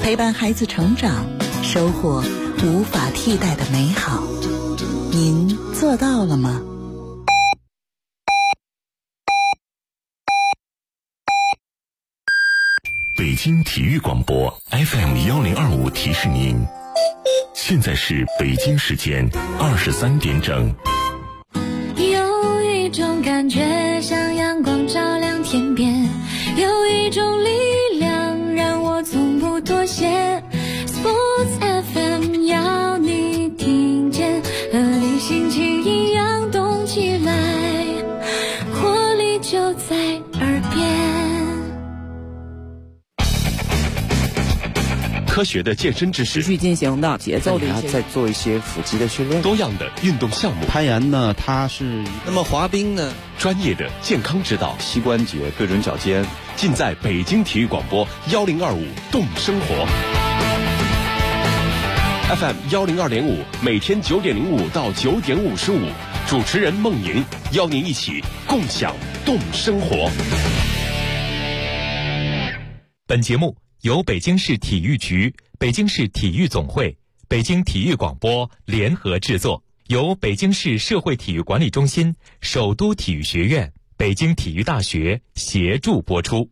陪伴孩子成长，收获无法替代的美好。您做到了吗？ 北京体育广播 FM1025提示您，现在是北京时间23点整。 有一种感觉像阳光照亮天边，有一种力量让我从不妥协。 Sports FM 要你听见，和你心情一样动起来，活力就在耳边。 科学的健身知识， 持续进行的节奏的一些， 再做一些腹肌的训练。 多样的运动项目， 攀岩呢，它是那么滑冰呢， 专业的健康指导， 膝关节对准脚尖， 尽在北京体育广播1025动生活 FM 102.5，每天9点05到9点55，主持人孟莹邀您一起共享动生活。 本节目由北京市体育局、北京市体育总会、北京体育广播联合制作，由北京市社会体育管理中心、首都体育学院、北京体育大学协助播出。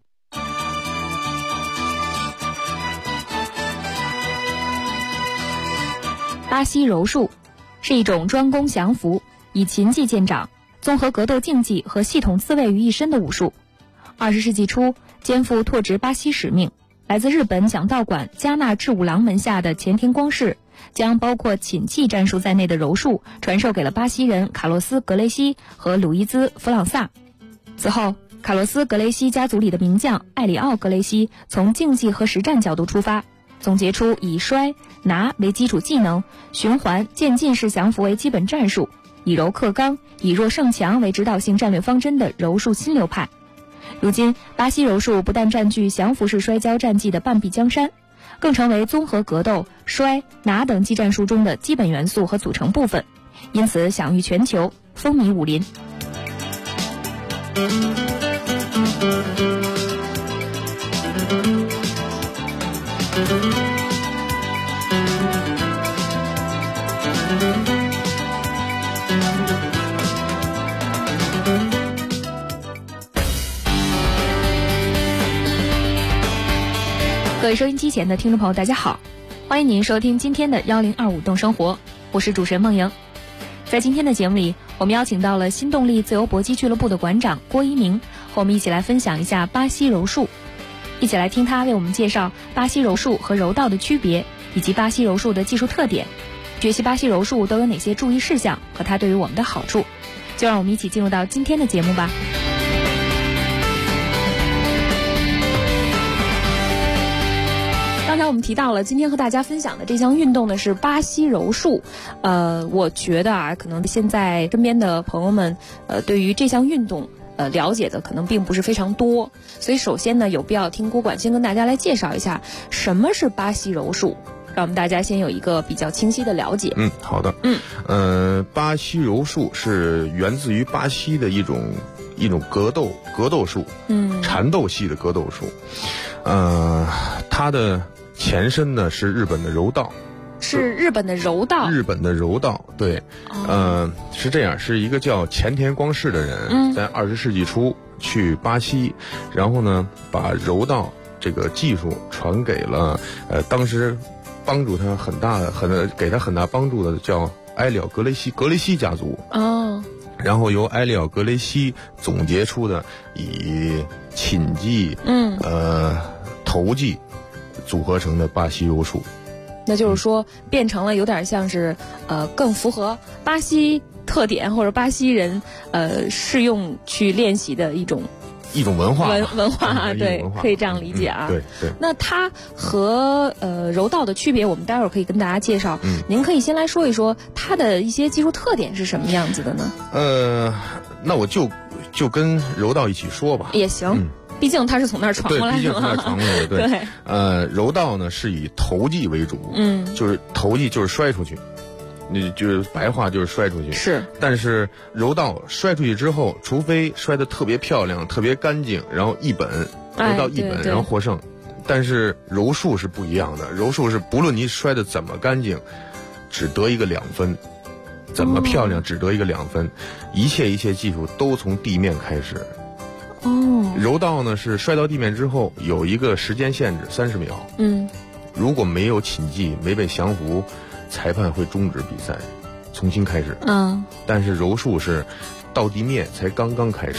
巴西柔术是一种专攻降服、以擒技见长、综合格斗竞技和系统自卫于一身的武术。20世纪初，肩负拓殖巴西使命，来自日本讲道馆加纳智五郎门下的前田光世，将包括擒技战术在内的柔术传授给了巴西人卡洛斯·格雷西和鲁伊兹·弗朗萨。此后，卡洛斯·格雷西家族里的名将艾里奥·格雷西从竞技和实战角度出发，总结出以摔、拿为基础技能，循环渐进式降服为基本战术，以柔克刚、以弱胜强为指导性战略方针的柔术新流派。如今，巴西柔术不但占据降服式摔跤战技的半壁江山，更成为综合格斗、摔、拿等技战术中的基本元素和组成部分，因此享誉全球，风靡武林。各位收音机前的听众朋友，大家好，欢迎您收听今天的1025动生活，我是主持人孟莹。在今天的节目里，我们邀请到了新动力自由搏击俱乐部的馆长郭一鸣，和我们一起来分享一下巴西柔术，一起来听他为我们介绍巴西柔术和柔道的区别，以及巴西柔术的技术特点，学习巴西柔术都有哪些注意事项和它对于我们的好处。就让我们一起进入到今天的节目吧。刚才我们提到了，今天和大家分享的这项运动呢是巴西柔术。我觉得啊，可能现在身边的朋友们，对于这项运动，了解的可能并不是非常多。所以首先呢，有必要听郭馆先跟大家来介绍一下什么是巴西柔术，让我们大家先有一个比较清晰的了解。 好的。巴西柔术是源自于巴西的一种格斗术，缠斗系的格斗术。它的前身呢是日本的柔道。 是日本的柔道。 日本的柔道，对。是这样，是一个叫前田光世的人，在20世纪初去巴西，然后呢把柔道这个技术传给了当时帮助他给他很大帮助的叫埃里奥格雷西家族。然后由埃里奥格雷西总结出的以擒技、投技组合成的巴西柔术。 那就是说，变成了有点像是更符合巴西特点或者巴西人适用去练习的一种文化对，可以这样理解啊。 对。 那它和柔道的区别，我们待会儿可以跟大家介绍。您可以先来说一说它的一些技术特点是什么样子的呢？ 那我就跟柔道一起说吧。 也行。毕竟他是从那儿传过来的。 对，毕竟从那儿传过来的。对。柔道呢是以投技为主，就是投技就是摔出去，你就是白话就是摔出去。 是。 但是柔道摔出去之后，除非摔得特别漂亮、特别干净，然后柔道一本然后获胜， 但是柔术是不一样的，柔术是不论你摔得怎么干净，只得一个2分，怎么漂亮只得一个2分，一切技术都从地面开始。柔道呢是摔到地面之后有一个时间限制30秒，如果没有擒技没被降服，裁判会终止比赛，重新开始。但是柔术是到地面才刚刚开始，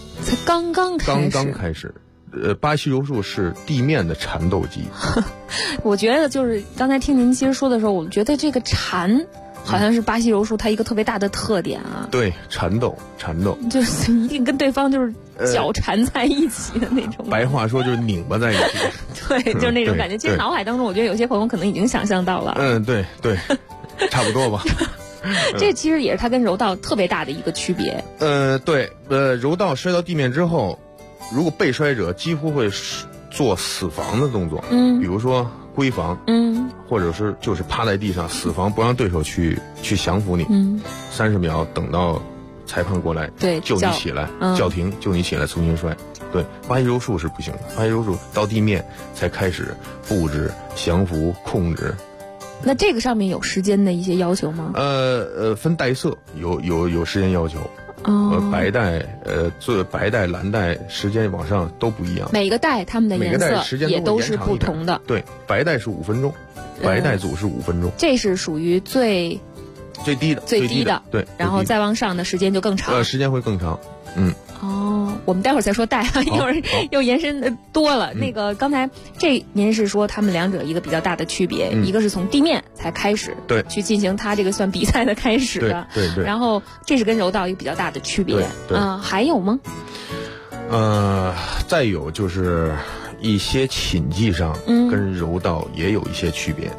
巴西柔术是地面的缠斗技。 我觉得就是刚才听您其实说的时候，我觉得这个缠好像是巴西柔术它一个特别大的特点啊。 对，缠斗就是一定跟对方就是脚缠在一起的那种。 白话说就是拧巴在一起。 对，就是那种感觉。其实脑海当中，我觉得有些朋友可能已经想象到了。 对，差不多吧。 这其实也是它跟柔道特别大的一个区别。 对，柔道摔到地面之后，如果被摔者几乎会做死防的动作，比如说归防，或者是就是趴在地上死防，不让对手去降服你，30秒等到裁判过来， 对， 救你起来，叫停，救你起来，重新摔。对，巴西柔术是不行的，巴西柔术到地面才开始布置、降服、控制。 那这个上面有时间的一些要求吗？ 分带色，有时间要求。白带、白带、蓝带时间往上都不一样。 每个带它们的颜色也都是不同的。 对，白带是5分钟，白带组是5分钟。 这是属于最低的。 对， 然后再往上的时间就更长。 时间会更长。 我们待会儿再说带啊，一会儿又延伸多了。那个刚才您是说他们两者一个比较大的区别，一个是从地面才开始对去进行它这个算比赛的开始的， 对。 然后这是跟柔道一个比较大的区别。 对， 还有吗？ 再有就是一些擒技上跟柔道也有一些区别。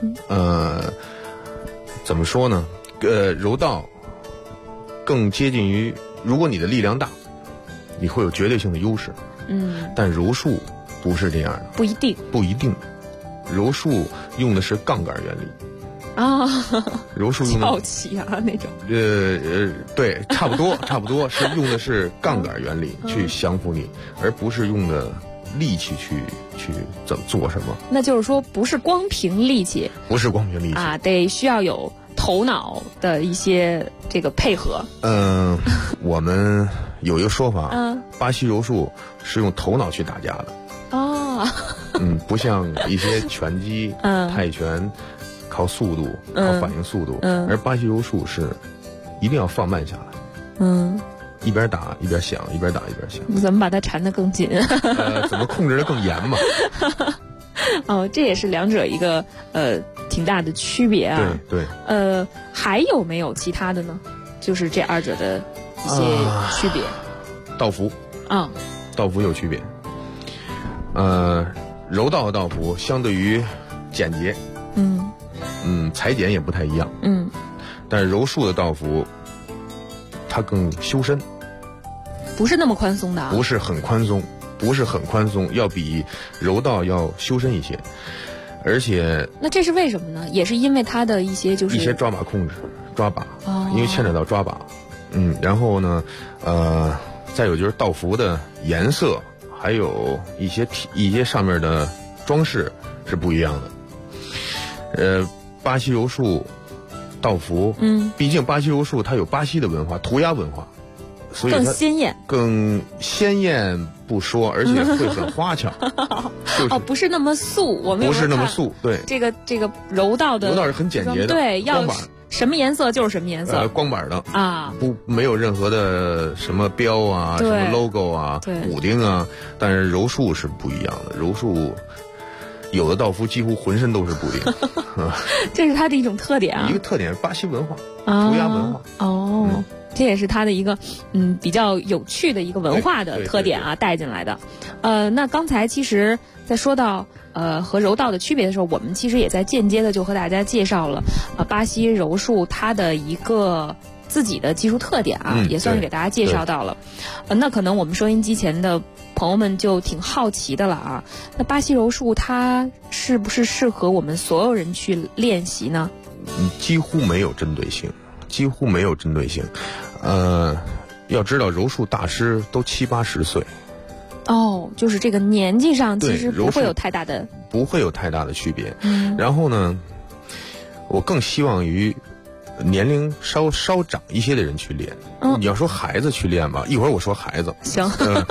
怎么说呢？柔道更接近于，如果你的力量大，你会有绝对性的优势。但柔术不是这样的，不一定。柔术用的是杠杆原理。柔术用的翘起啊那种。 对，差不多是用的是杠杆原理去降服你，而不是用的力气去怎么做什么。 那就是说，不是光凭力气啊，得需要有头脑的一些这个配合。 我们有一个说法，巴西柔术是用头脑去打架的。不像一些拳击、泰拳靠速度、靠反应速度，而巴西柔术是一定要放慢下来。一边打一边想，一边打一边想。 怎么把它缠得更紧？ 怎么控制得更严嘛？ 这也是两者一个挺大的区别啊。 对。 还有没有其他的呢？就是这二者的一些区别。 道服。道服有区别。柔道的道服相对于简洁，裁剪也不太一样，但是柔术的道服它更修身， 不是那么宽松的啊， 不是很宽松，要比柔道要修身一些，而且那这是为什么呢？也是因为它的一些抓把控制，因为牵扯到抓把，然后呢，再有就是道服的颜色。还有一些上面的装饰是不一样的。巴西柔术道服，毕竟巴西柔术它有巴西的文化，涂鸦文化，所以它更鲜艳不说，而且会很花俏。 不是那么素，我们不是那么素，对。 这个柔道是很简洁的， 对，要什么颜色就是什么颜色， 光板的啊，没有任何的什么标啊，什么 logo 啊，补丁啊。但是柔术是不一样的，柔术有的道服几乎浑身都是补丁， 这是它的一种特点啊。 一个特点，巴西文化，涂鸦文化。 这也是它的一个比较有趣的一个文化的特点啊，带进来的。那刚才其实在说到和柔道的区别的时候，我们其实也在间接的就和大家介绍了巴西柔术它的一个自己的技术特点啊，也算是给大家介绍到了。那可能我们收音机前的朋友们就挺好奇的了啊，那巴西柔术它是不是适合我们所有人去练习呢？ 几乎没有针对性。要知道柔术大师都70-80岁， 哦，就是这个年纪上其实不会有太大的区别。然后呢，我更希望于年龄稍长一些的人去练。你要说孩子去练吧，一会儿我说孩子。 行。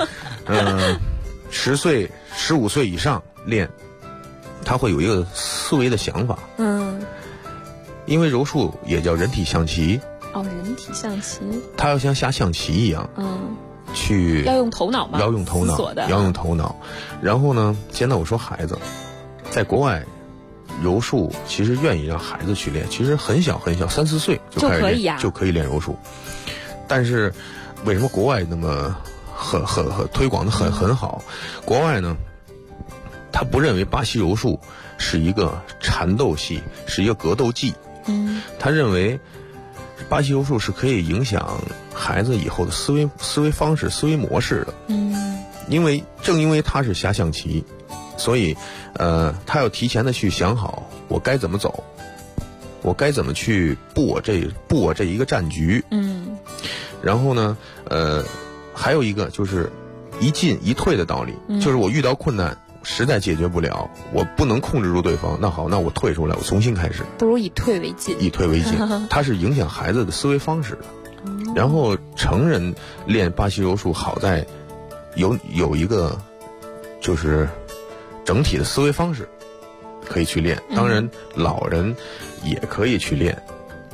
10岁、15岁以上练，他会有一个思维的想法。因为柔术也叫人体象棋。 哦，人体象棋。 他要像下象棋一样。去要用头脑吗？ 要用头脑。然后呢，现在我说孩子，在国外，柔术其实愿意让孩子去练，其实很小很小，3、4岁就开始练，就可以练柔术。但是为什么国外那么很推广的很好？国外呢，他不认为巴西柔术是一个缠斗戏，是一个格斗技。他认为巴西柔术是可以影响孩子以后的思维方式、思维模式的。正因为他是下象棋，所以他要提前的去想好我该怎么走，我该怎么去布我这一个战局。然后呢，还有一个就是一进一退的道理，就是我遇到困难实在解决不了，我不能控制住对方，那好，那我退出来，我重新开始。 不如以退为进。 它是影响孩子的思维方式的。然后成人练巴西柔术好在有一个就是整体的思维方式可以去练，当然老人也可以去练。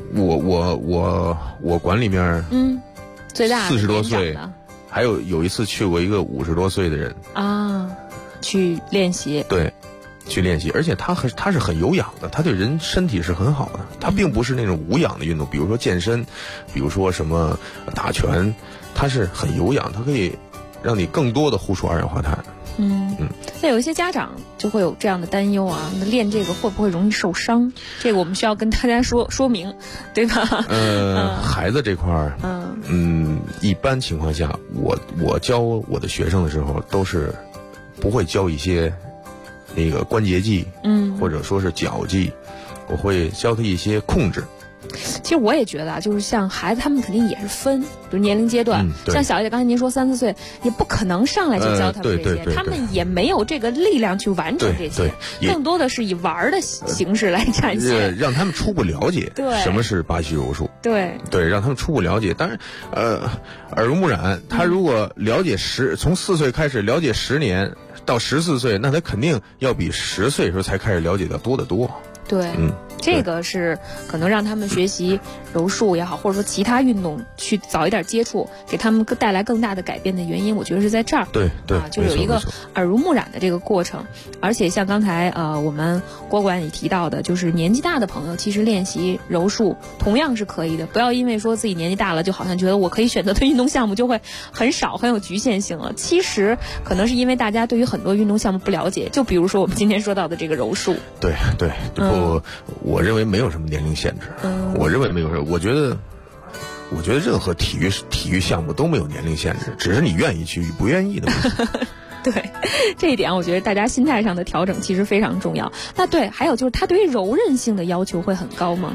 我馆里面最大 40多岁，还有一次去过一个50多岁的人去练习。 对，去练习，而且他是很有氧的，他对人身体是很好的，他并不是那种无氧的运动，比如说健身，比如说什么打拳，他是很有氧，他可以让你更多的呼出2氧化碳。 那有一些家长就会有这样的担忧啊，那练这个会不会容易受伤？这个我们需要跟大家说明，对吧？ 孩子这块儿，一般情况下，我教我的学生的时候都是不会教一些那个关节技，或者说是脚技，我会教他一些控制。 其实我也觉得就是像孩子他们肯定也是分，比如年龄阶段，像小一点，刚才您说3、4岁，也不可能上来就教他们这些，他们也没有这个力量去完成这些，更多的是以玩的形式来展现， 让他们初步了解什么是巴西柔术。 对， 让他们初步了解。当然，耳濡目染，他如果了解从4岁开始了解10年到14岁，那他肯定要比10岁时候才开始了解的多得多。 对，这个是可能让他们学习柔术也好，或者说其他运动去早一点接触，给他们带来更大的改变的原因，我觉得是在这儿。 对， 就有一个耳濡目染的这个过程。而且像刚才我们郭馆也提到的，就是年纪大的朋友其实练习柔术同样是可以的，不要因为说自己年纪大了，就好像觉得我可以选择的运动项目就会很少，很有局限性了。其实可能是因为大家对于很多运动项目不了解，就比如说我们今天说到的这个柔术。 对，我认为没有什么年龄限制。我认为没有什么，我觉得任何体育项目都没有年龄限制，只是你愿意去与不愿意的问题。 对，这一点我觉得大家心态上的调整其实非常重要。那对，还有就是他对于柔韧性的要求会很高吗？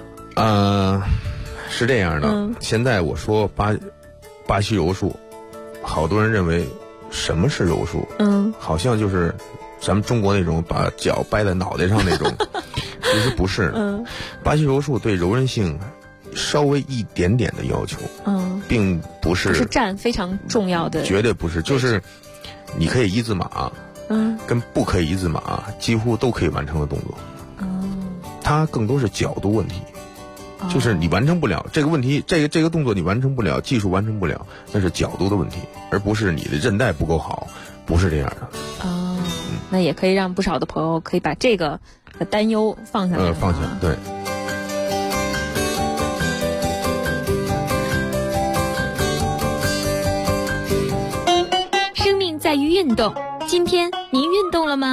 是这样的。现在我说巴西柔术，好多人认为什么是柔术？好像就是咱们中国那种把脚掰在脑袋上那种，其实不是。巴西柔术对柔韧性稍微一点点的要求，并不是占非常重要的， 绝对不是。就是你可以一字马，跟不可以一字马几乎都可以完成的动作。它更多是角度问题，就是你完成不了这个问题，这个动作你完成不了，技术完成不了，那是角度的问题，而不是你的韧带不够好，不是这样的。 那也可以让不少的朋友可以把这个担忧放下来。 放下，对。 生命在于运动，今天您运动了吗？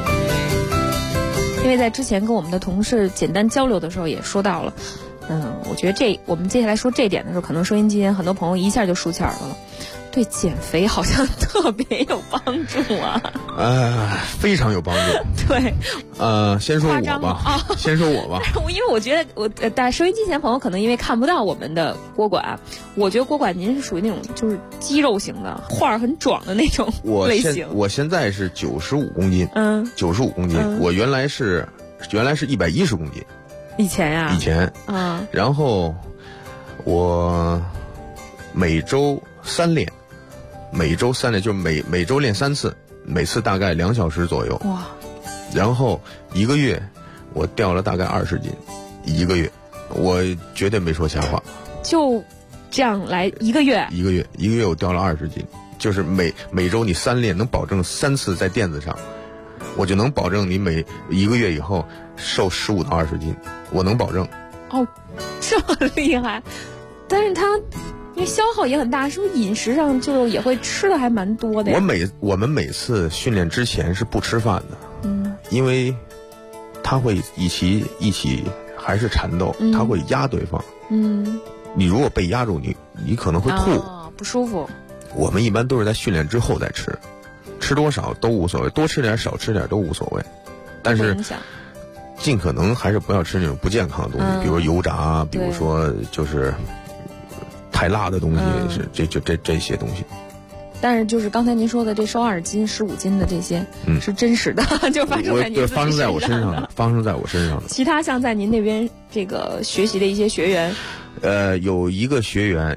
因为在之前跟我们的同事简单交流的时候也说到了，我觉得我们接下来说这点的时候，可能收音机前很多朋友一下就竖起耳朵了。对减肥好像特别有帮助啊！ 非常有帮助。 对， 先说我吧，先说我吧。 因为我觉得但收音机前朋友可能因为看不到我们的郭管，我觉得郭管您是属于那种就是肌肉型的，画儿很壮的那种类型。 我现在是95公斤，95公斤。我原来是110公斤。 以前呀？ 以前。然后我每周3练。就是每周练3次，每次大概2小时左右。哇！然后1个月我掉了大概20斤，1个月，我绝对没说瞎话。就这样来1个月 ？1个月我掉了20斤，就是每周你3练，能保证3次在垫子上，我就能保证你每1个月以后瘦15到20斤，我能保证。 哦，这么厉害！但是因为消耗也很大，是不是饮食上就也会吃的还蛮多的呀？ 我们每次训练之前是不吃饭的，因为他会一起还是缠斗，他会压对方，你如果被压住，你可能会吐， 不舒服。 我们一般都是在训练之后再吃，吃多少都无所谓，多吃点少吃点都无所谓，但是尽可能还是不要吃那种不健康的东西，比如油炸，比如说就是太辣的东西，是这些东西。 但是就是刚才您说的这瘦20斤、15斤的这些，是真实的，就发生在您发生在我身上的，发生在我身上的。 其他像在您那边这个学习的一些学员， 有一个学员，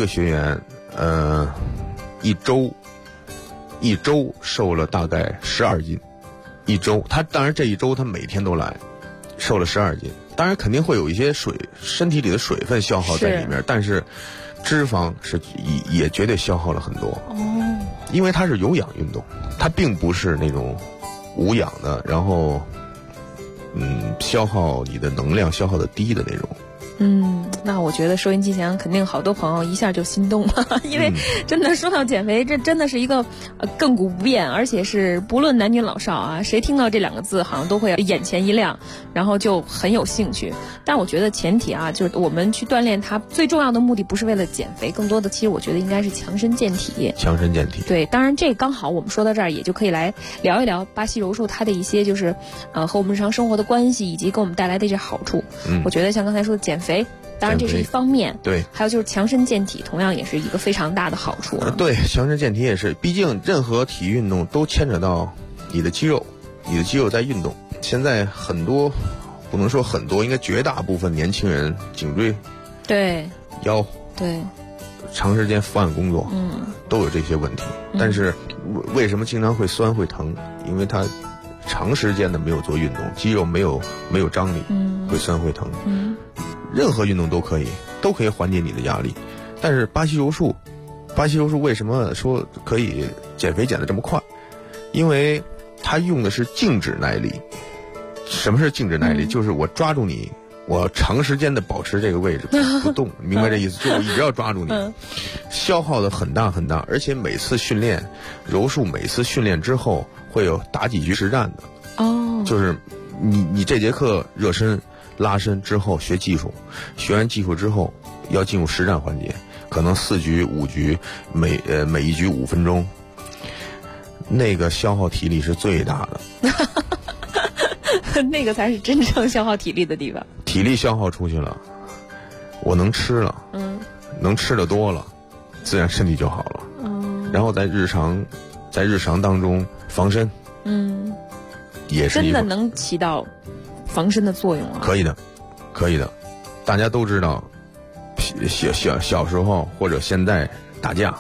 一周瘦了大概12斤，一周。当然这一周他每天都来，瘦了12斤。当然肯定会有一些身体里的水分消耗在里面，但是脂肪也绝对消耗了很多。因为它是有氧运动，它并不是那种无氧的，然后消耗你的能量消耗的低的那种。 那我觉得收音机前肯定好多朋友一下就心动了，因为真的说到减肥，这真的是一个亘古不变，而且是不论男女老少啊，谁听到这2个字好像都会眼前一亮，然后就很有兴趣。但我觉得前提啊，就是我们去锻炼它最重要的目的不是为了减肥，更多的其实我觉得应该是强身健体。 强身健体。对， 当然这刚好我们说到这儿，也就可以来聊一聊巴西柔术它的一些就是和我们日常生活的关系，以及给我们带来的一些好处。我觉得像刚才说的减肥，当然这是一方面， 对， 还有就是强身健体，同样也是一个非常大的好处。 对，强身健体也是，毕竟任何体育运动都牵扯到你的肌肉，你的肌肉在运动。现在很多，不能说很多，应该绝大部分年轻人颈椎、 对腰、 对长时间伏案工作，都有这些问题。但是为什么经常会酸会疼？因为他长时间的没有做运动，肌肉没有张力，会酸会疼。任何运动都可以缓解你的压力，但是巴西柔术为什么说可以减肥减得这么快？因为它用的是静止耐力。什么是静止耐力？就是我抓住你，我长时间的保持这个位置不动，明白这意思？就我一直要抓住你，消耗的很大很大，而且每次训练柔术，每次训练之后会有打几局实战的。就是你这节课热身拉伸之后学技术，学完技术之后要进入实战环节，可能4局5局，每一局5分钟，那个消耗体力是最大的。 那个才是真正消耗体力的地方。 体力消耗出去了，我能吃了，能吃的多了，自然身体就好了。然后在日常当中防身，也是真的能起到防身的作用啊。 可以的。大家都知道，小时候或者现在打架，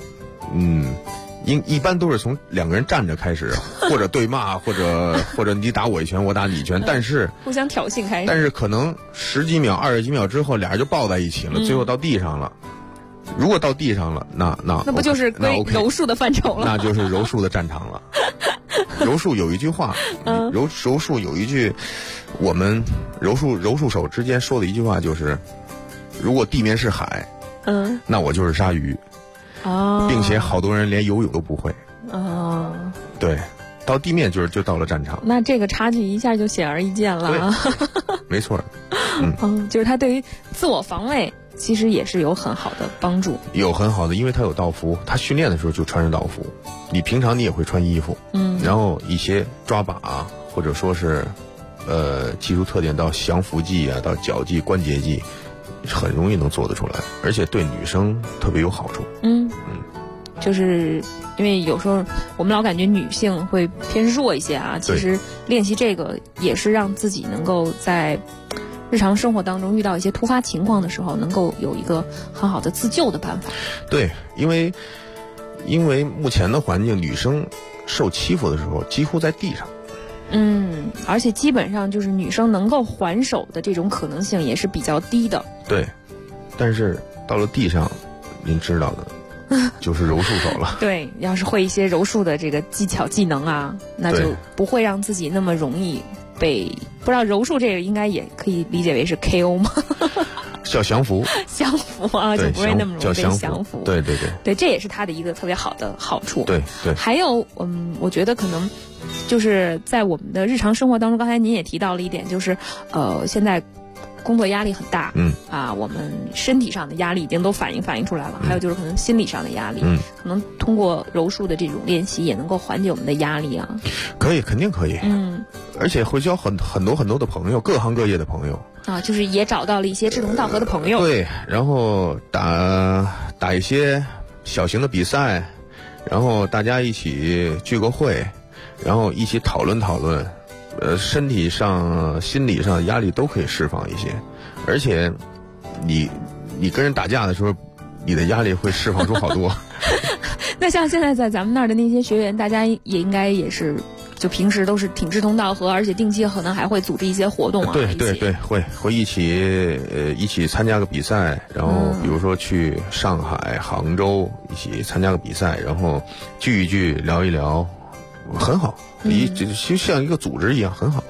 一般都是从2个人站着开始，或者对骂，或者你打我一拳，我打你一拳，但是互相挑衅开始。 但是可能10几秒、20几秒之后，俩人就抱在一起了，最后到地上了。如果到地上了，那不就是归柔术的范畴了？ 那就是柔术的战场了。柔术有一句话，柔术有一句，我们柔术手之间说的一句话就是，如果地面是海，那我就是鲨鱼。并且好多人连游泳都不会。对，到地面就到了战场。 那这个差距一下就显而易见了。 没错。 就是它对于自我防卫其实也是有很好的帮助。 有很好的，因为它有道服，它训练的时候就穿着道服，你平常你也会穿衣服，然后一些抓把或者说是技术特点到降服技啊，到脚技、关节技，很容易能做得出来，而且对女生特别有好处。 就是因为有时候我们老感觉女性会偏弱一些啊，其实练习这个也是让自己能够在日常生活当中遇到一些突发情况的时候，能够有一个很好的自救的办法。 对，因为目前的环境，女生受欺负的时候几乎在地上。 而且基本上就是女生能够还手的这种可能性也是比较低的。 对，但是到了地上，您知道的。就是柔术手了。 对，要是会一些柔术的这个技巧技能啊，那就不会让自己那么容易被。不知道柔术这个应该也可以理解为是 KO 吗？ 叫降服。 降服啊，就不会那么容易被降服。 对， 这也是它的一个特别好的好处。 对。 还有，我觉得可能就是在我们的日常生活当中，刚才您也提到了一点，就是现在工作压力很大，我们身体上的压力已经都反映出来了，还有就是可能心理上的压力，可能通过柔术的这种练习也能够缓解我们的压力啊。 可以，肯定可以。而且会交很多的朋友，各行各业的朋友啊，就是也找到了一些志同道合的朋友。 对，然后打一些小型的比赛，然后大家一起聚个会，然后一起讨论，身体上、心理上的压力都可以释放一些，而且你跟人打架的时候，你的压力会释放出好多。 那像现在在咱们那儿的那些学员，大家也应该也是，就平时都是挺志同道合，而且定期可能还会组织一些活动啊。 对，会一起参加个比赛，然后比如说去上海、杭州一起参加个比赛，然后聚一聚，聊一聊。很好，就像一个组织一样，很好。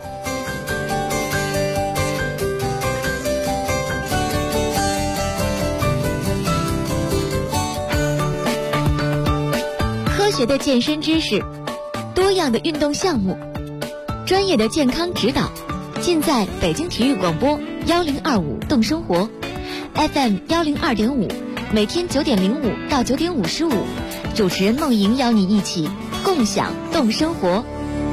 科学的健身知识，多样的运动项目，专业的健康指导，尽在北京体育广播1025动生活 FM 102.5，每天9点05到9点55，主持人梦莹邀你一起共享动生活。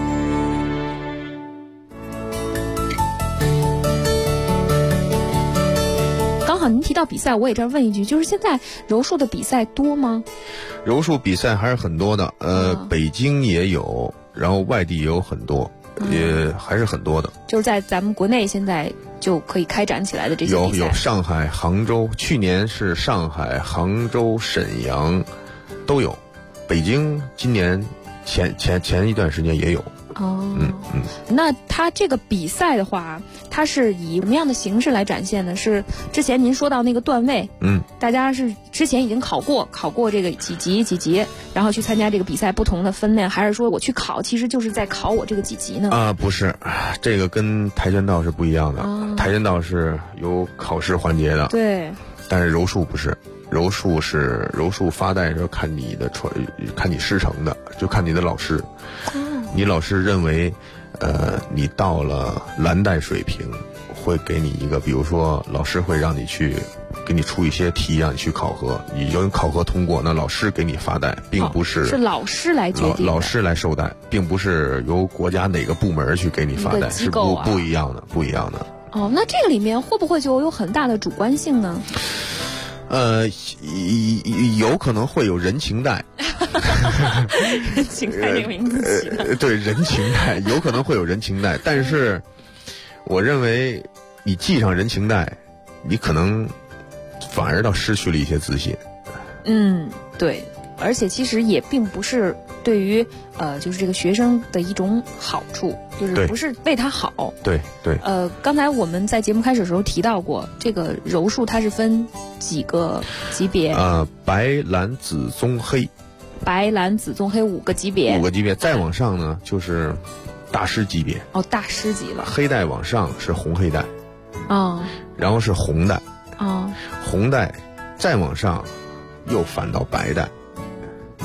刚好您提到比赛，我也这儿问一句，就是现在柔术的比赛多吗？ 柔术比赛还是很多的，北京也有，然后外地也有很多，也还是很多的。就是在咱们国内现在就可以开展起来的这些比赛， 有上海、杭州，去年是上海、杭州、沈阳都有，北京今年前一段时间也有。 那它这个比赛的话，它是以什么样的形式来展现呢？是之前您说到那个段位，大家是之前已经考过这个几级，然后去参加这个比赛不同的分类，还是说我去考，其实就是在考我这个几级呢？ 不是，这个跟跆拳道是不一样的。跆拳道是有考试环节的， 对， 但是柔术不是。柔术发带时候看你师承的，就看你的老师。你老师认为，你到了蓝带水平，会给你一个，比如说老师会让你去给你出一些题让你去考核，你要考核通过，那老师给你发带，并不是是老师来决定的， 老师来授带，并不是由国家哪个部门去给你发带，是不一样的。 那这个里面会不会就有很大的主观性呢？ 有可能会有人情带。 人情带这个名字起的。 对，人情带有可能会有人情带，但是我认为你系上人情带，你可能反而倒失去了一些自信。 对，而且其实也并不是对于就是这个学生的一种好处，就是不是为他好。 对。 刚才我们在节目开始的时候提到过，这个柔术它是分几个级别？ 白、蓝、紫、棕、黑。 白、蓝、紫、棕、黑5个级别。 5个级别，再往上呢就是大师级别。 大师级了。 黑带往上是红黑带。然后是红带。红带再往上又反到白带。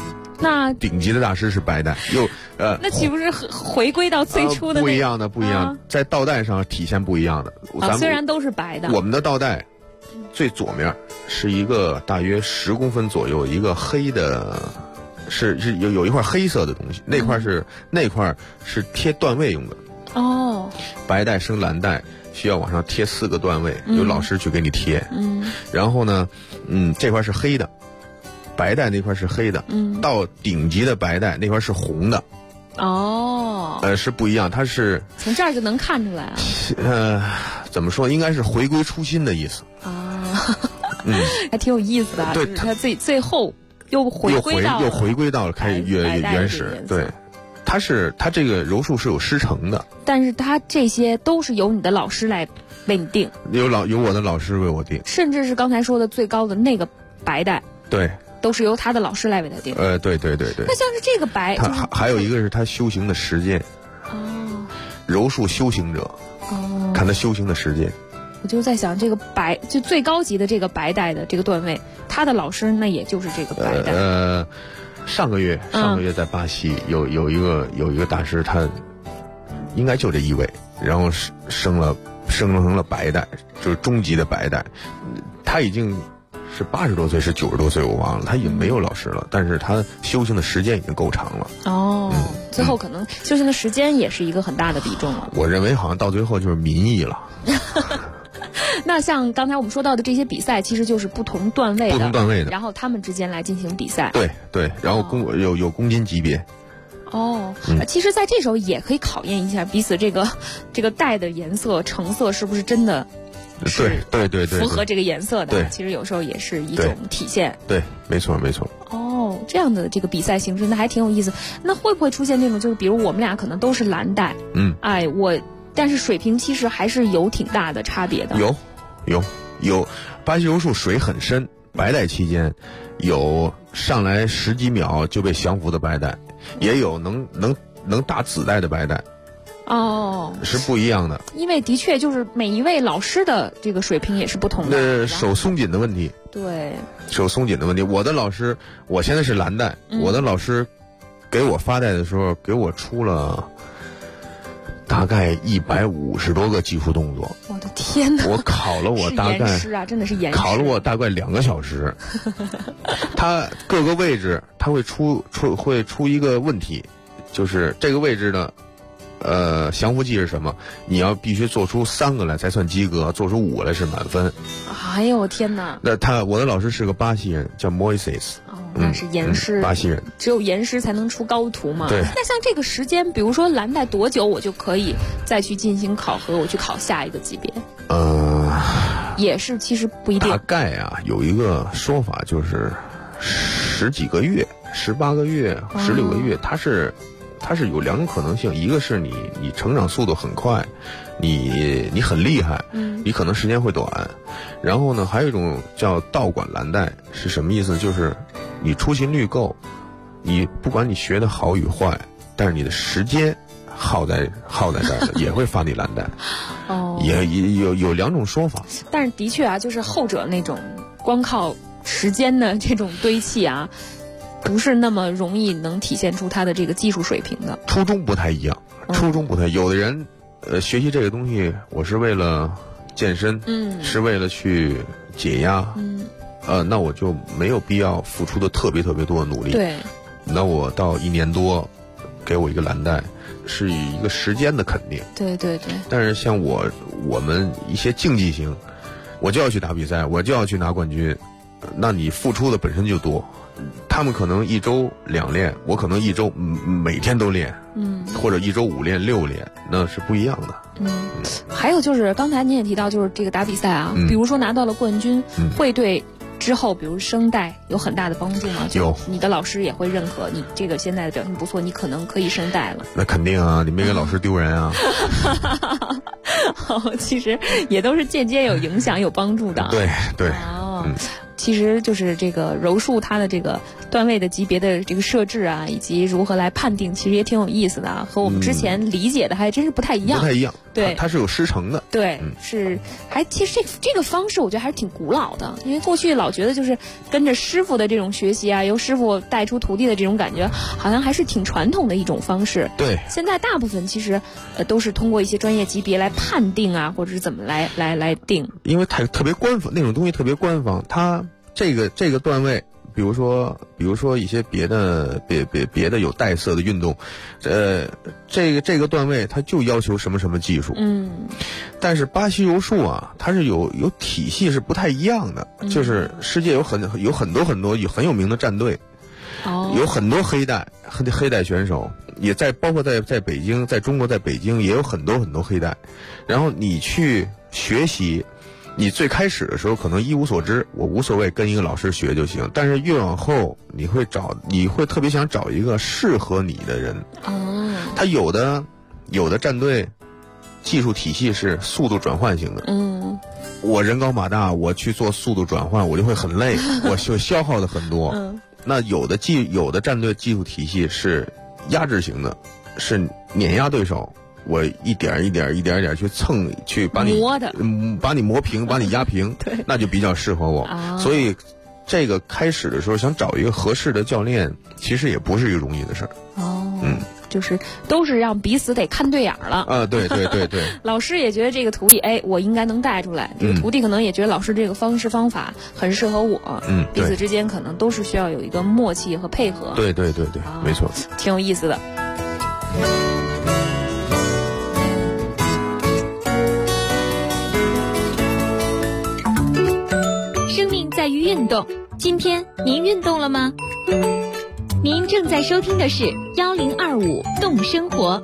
那顶级的大师是白带， 那岂不是回归到最初的不一样的，不一样，在倒带上体现不一样的。 虽然都是白的， 我们的倒带最左面是一个大约10公分左右一个黑的，是有一块黑色的东西，那块是贴段位用的。 哦， 白带升蓝带需要往上贴4个段位，有老师去给你贴。然后呢，这块是黑的，白带那块是黑的。到顶级的白带那块是红的。 哦， 是不一样，它是从这儿就能看出来啊。 怎么说？应该是回归初心的意思。 还挺有意思的。对，就是它最后又回归到了开原始。对。它这个柔术是有师承的， 但是它这些都是由你的老师来为你定， 有我的老师为我定， 甚至是刚才说的最高的那个白带， 对， 都是由他的老师来为他定。 对。 那像是这个白， 他还有一个是他修行的时间。柔术修行者，看他修行的时间。 我就在想，这个白就最高级的这个白带的这个段位，他的老师那也就是这个白带。 上个月在巴西有一个大师，他应该就这一位，然后升成了白带，就是中级的白带。他已经是80多岁，是90多岁，我忘了，他已经没有老师了，但是他修行的时间已经够长了。 最后可能修行的时间也是一个很大的比重了。 我认为好像到最后就是民意了。 那像刚才我们说到的这些比赛，其实就是不同段位的，然后他们之间来进行比赛。 对，然后有公斤级别。 其实在这时候也可以考验一下彼此这个带的颜色成色是不是真的对符合这个颜色的。 对， 其实有时候也是一种体现。 对，没错。 这样的这个比赛形式那还挺有意思。那会不会出现那种就是比如我们俩可能都是蓝带，但是水平其实还是有挺大的差别的。有，巴西柔术水很深，白带期间有上来10几秒就被降服的白带，也有能打紫带的白带。是不一样的。因为的确就是每一位老师的这个水平也是不同的。 手松紧的问题。 对， 手松紧的问题。我的老师，我现在是蓝带，我的老师给我发带的时候给我出了大概150多个技术动作。 我的天哪！ 我考了我大概真的是严师， 考了我大概2个小时。他各个位置他会出一个问题，就是这个位置呢，降服技是什么？你要必须做出3个来才算及格，做出5个来是满分。 哎呦我天哪！ 那我的老师是个巴西人，叫 Moises。 那是严师， 巴西人，只有严师才能出高徒嘛。 对。 那像这个时间，比如说蓝带多久，我就可以再去进行考核，我去考下一个级别？也是，其实不一定。 大概有一个说法，就是10几个月、18个月、16个月，它是有2种可能性，一个是你成长速度很快，你很厉害，你可能时间会短。然后呢，还有一种叫道馆蓝带，是什么意思？就是你出勤率够，你不管你学的好与坏，但是你的时间耗在这儿的，也会发你蓝带。也有2种说法。 但是的确就是后者那种光靠时间的这种堆砌不是那么容易能体现出他的这个技术水平的。 初衷不太一样，有的人学习这个东西，我是为了健身，是为了去解压，那我就没有必要付出的特别多的努力。 对， 那我到1年多，给我一个蓝带，是一个时间的肯定。 对。 但是像我们一些竞技型，我就要去打比赛，我就要去拿冠军，那你付出的本身就多。他们可能1周2练，我可能1周每天都练，或者1周5练6练，那是不一样的。 还有就是刚才您也提到，就是这个打比赛比如说拿到了冠军，会对之后比如升带有很大的帮助吗？ 有， 你的老师也会认可你这个现在的表现不错，你可能可以升带了。 那肯定啊，你没给老师丢人啊。 其实也都是间接有影响有帮助的。 对。 其实就是这个柔术它的这个段位的级别的这个设置以及如何来判定，其实也挺有意思的和我们之前理解的还真是不太一样。 对， 它是有师承的。 对，是其实这个方式我觉得还是挺古老的，因为过去老觉得就是跟着师傅的这种学习啊，由师傅带出徒弟的这种感觉，好像还是挺传统的一种方式。 对， 现在大部分其实都是通过一些专业级别来判定啊，或者是怎么来定。因为特别官方，那种东西特别官方，它这个段位。比如说一些别的有带色的运动，这个段位它就要求什么什么技术，但是巴西柔术啊，它是有体系是不太一样的，就是世界有很多很有名的战队，有很多黑带选手，也包括在北京，在中国，在北京也有很多黑带，然后你去学习。你最开始的时候可能一无所知，我无所谓跟一个老师学就行，但是越往后你会特别想找一个适合你的人。他有的战队技术体系是速度转换型的，我人高马大，我去做速度转换，我就会很累，我就消耗的很多。那有的战队技术体系是压制型的，是碾压对手。我一点去蹭，去把你磨平，把你压平，那就比较适合我。所以，这个开始的时候想找一个合适的教练，其实也不是一个容易的事儿。 就是都是让彼此得看对眼了。 对。 老师也觉得这个徒弟，我应该能带出来。这个徒弟可能也觉得老师这个方式方法很适合我。彼此之间可能都是需要有一个默契和配合。 对，没错， 挺有意思的。 在于运动，今天您运动了吗？您正在收听的是1025动生活。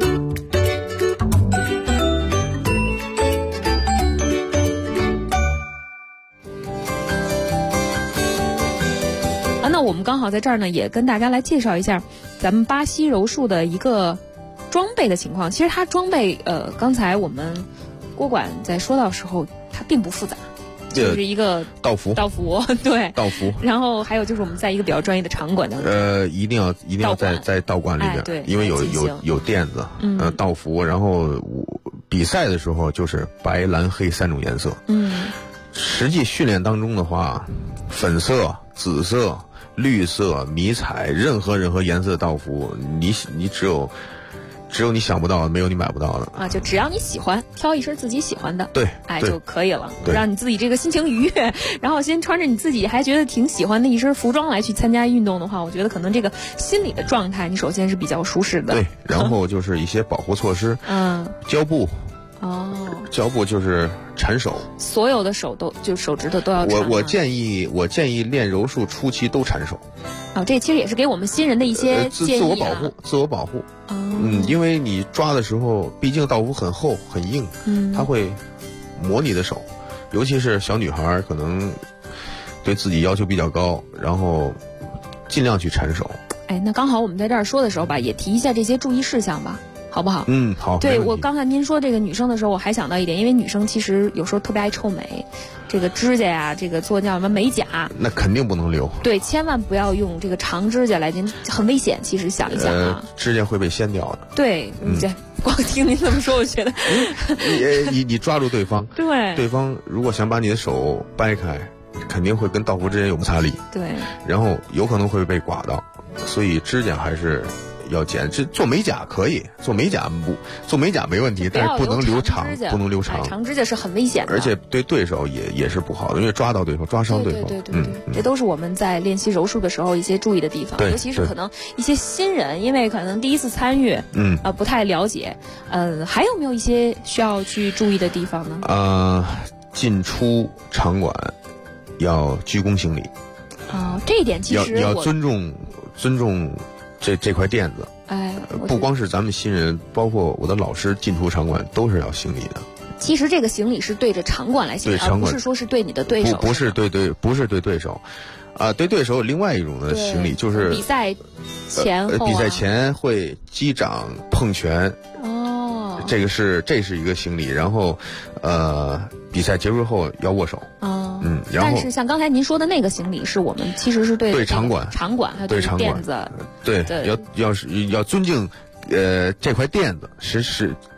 那我们刚好在这儿呢，也跟大家来介绍一下咱们巴西柔术的一个装备的情况。其实它装备，刚才我们郭管在说到时候，它并不复杂。就是一个道服， 对， 道服。 然后还有就是我们在一个比较专业的场馆当中， 一定要在道馆里边， 对， 因为有垫子，道服。然后比赛的时候就是白、蓝、黑3种颜色。实际训练当中的话，粉色、紫色、绿色、迷彩，任何颜色的道服，你只有你想不到的，没有你买不到的啊！就只要你喜欢，挑一身自己喜欢的， 对， 就可以了。让你自己这个心情愉悦，然后先穿着你自己还觉得挺喜欢的一身服装来去参加运动的话，我觉得可能这个心理的状态，你首先是比较舒适的。 对，然后就是一些保护措施，胶布。胶布就是缠手， 所有的手指头都要缠。 我建议练柔术初期都缠手。 这其实也是给我们新人的一些建议自我保护。因为你抓的时候，毕竟道服很厚很硬，它会磨你的手，尤其是小女孩可能对自己要求比较高，然后尽量去缠手。 那刚好我们在这儿说的时候吧，也提一下这些注意事项吧。好不好？ 好。 对，我刚才您说这个女生的时候，我还想到一点，因为女生其实有时候特别爱臭美，这个指甲呀，这个做叫什么美甲， 那肯定不能留。 对，千万不要用这个长指甲来，很危险。其实想一想啊， 指甲会被掀掉的。 对，光听您这么说，我觉得你抓住对方，对方如果想把你的手掰开，肯定会跟道服之间有摩擦力。 对， 然后有可能会被刮到，所以指甲还是要剪。这做美甲可以，做美甲没问题，但是不能留长，不能留长。 长指甲是很危险的， 而且对对手也是不好的，因为抓到对方，抓伤对方。 对，这都是我们在练习柔术的时候一些注意的地方，尤其是可能一些新人，因为可能第一次参与，不太了解，还有没有一些需要去注意的地方呢？ 进出场馆要鞠躬行礼。 这一点其实要尊重这块垫子。不光是咱们新人，包括我的老师进出场馆都是要行礼的。 其实这个行礼是对着场馆来行礼，而不是说是对你的对手。 不是对对手，对对手有另外一种的行礼，就是比赛前后， 比赛前会击掌碰拳。这是一个行礼，然后比赛结束后要握手。然后但是像刚才您说的那个行礼，是我们其实是对场馆还有对垫子， 要尊敬这块垫子，是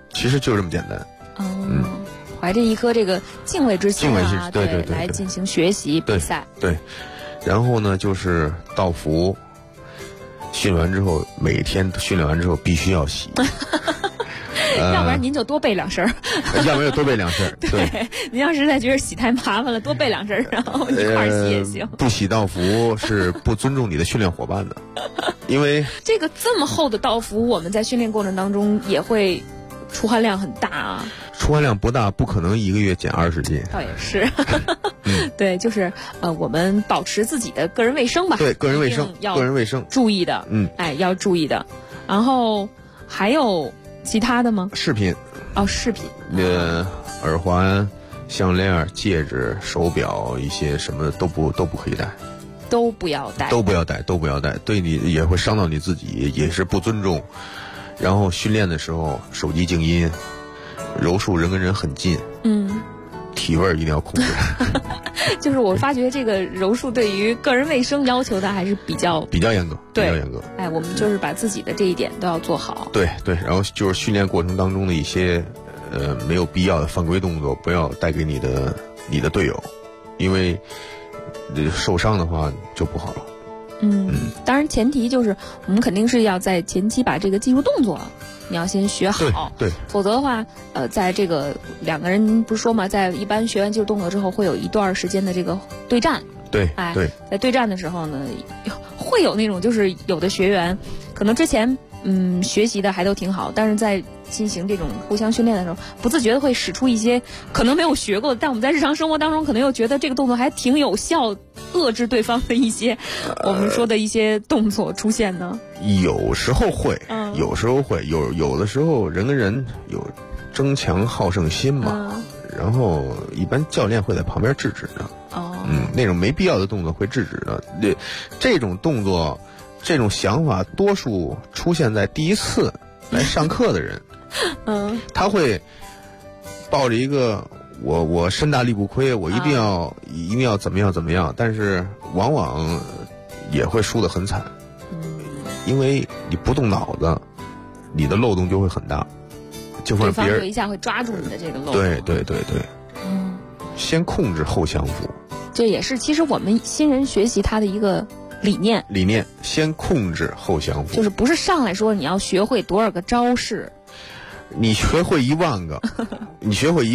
其实就这么简单。 怀着一颗这个敬畏之心啊， 对， 来进行学习比赛。 对，然后呢就是道服，训完之后每天训练完之后必须要洗。 要不然您就多备2身儿。 要不然就多备2身儿。对， 您要实在觉得洗太麻烦了，多备2身儿，然后一块儿洗也行。 不洗道服是不尊重你的训练伙伴的，因为这个这么厚的道服，我们在训练过程当中也会出汗量很大啊。 出汗量不大，不可能1个月减20斤。 倒也是。对，就是我们保持自己的个人卫生吧。 对，个人卫生，个人卫生注意的。要注意的。然后还有其他的吗？ 饰品。 饰品。 耳环、项链、戒指、手表，一些什么都不可以戴。 都不要戴。 都不要戴，都不要戴，对你也会伤到你自己，也是不尊重。然后训练的时候手机静音，柔术人跟人很近，体味一定要控制。 就是我发觉这个柔术对于个人卫生要求的还是比较严格， 比较严格。 我们就是把自己的这一点都要做好。 对，然后就是训练过程当中的一些没有必要的犯规动作不要带给你的队友，因为受伤的话就不好了。 当然前提就是我们肯定是要在前期把这个技术动作你要先学好， 对， 否则的话在这个2个人不是说嘛，在一般学完技术动作之后会有一段时间的这个对战。 对， 在对战的时候呢，会有那种就是有的学员可能之前学习的还都挺好，但是在进行这种互相训练的时候，不自觉的会使出一些可能没有学过的，但我们在日常生活当中可能又觉得这个动作还挺有效，遏制对方的一些我们说的一些动作出现呢。 有时候会，有时候会有的时候人跟人有争强好胜心嘛，然后一般教练会在旁边制止的。那种没必要的动作会制止的。这种动作这种想法多数出现在第一次来上课的人。他会抱着一个我身大力不亏，我一定要怎么样，但是往往也会输得很惨。因为你不动脑子，你的漏洞就会很大，就会别人一下会抓住你的这个漏洞。 对。先控制后降服， 这也是其实我们新人学习他的一个理念， 先控制后降服， 就是不是上来说你要学会多少个招式， 你学会1万个，这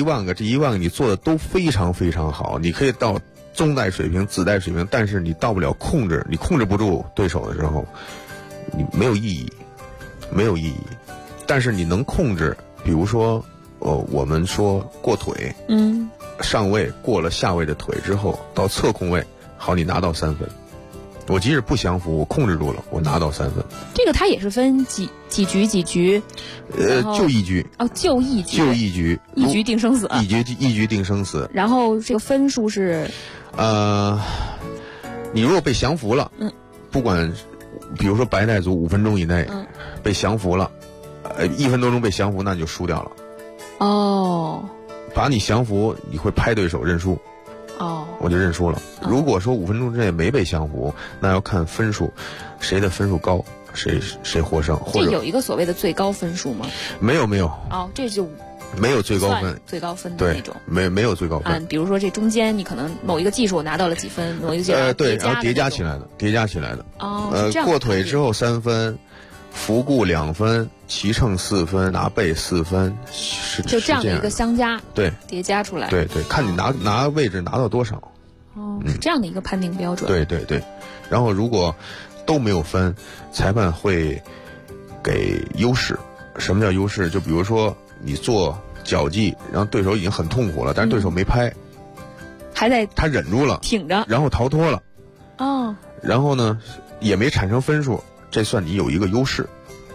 1万个你做的都非常非常好，你可以到中代水平、子代水平，但是你到不了控制，你控制不住对手的时候，你没有意义。但是你能控制，比如说，我们说过腿，上位过了下位的腿之后，到侧控位，好，你拿到3分。我即使不降服，我控制住了，我拿到3分。 这个它也是分几局？ 就一局。 就一局。一局定生死。 一局定生死。 然后这个分数是， 你如果被降服了，不管，比如说白带组5分钟以内，被降服了，1分多钟被降服，那你就输掉了。把你降服，你会拍对手认输。我就认输了。如果说5分钟之内没被降服，那要看分数，谁的分数高，谁获胜。或者这有一个所谓的最高分数吗？ 没有。 这就没有最高分， 最高分的那种。 没有最高分。 比如说这中间你可能某一个技术拿到了几分，某一个技术对，然后叠加起来的。过腿之后3分，伏固2分，骑乘4分，拿背4分， 就这样的一个相加， 对， 叠加出来。 对，看你拿位置拿到多少。 是这样的一个判定标准。 对。然后如果都没有分，裁判会给优势。什么叫优势？就比如说你做脚技，然后对手已经很痛苦了，但是对手没拍， 还在他忍住了， 挺着， 然后逃脱了。然后呢，也没产生分数，这算你有一个优势。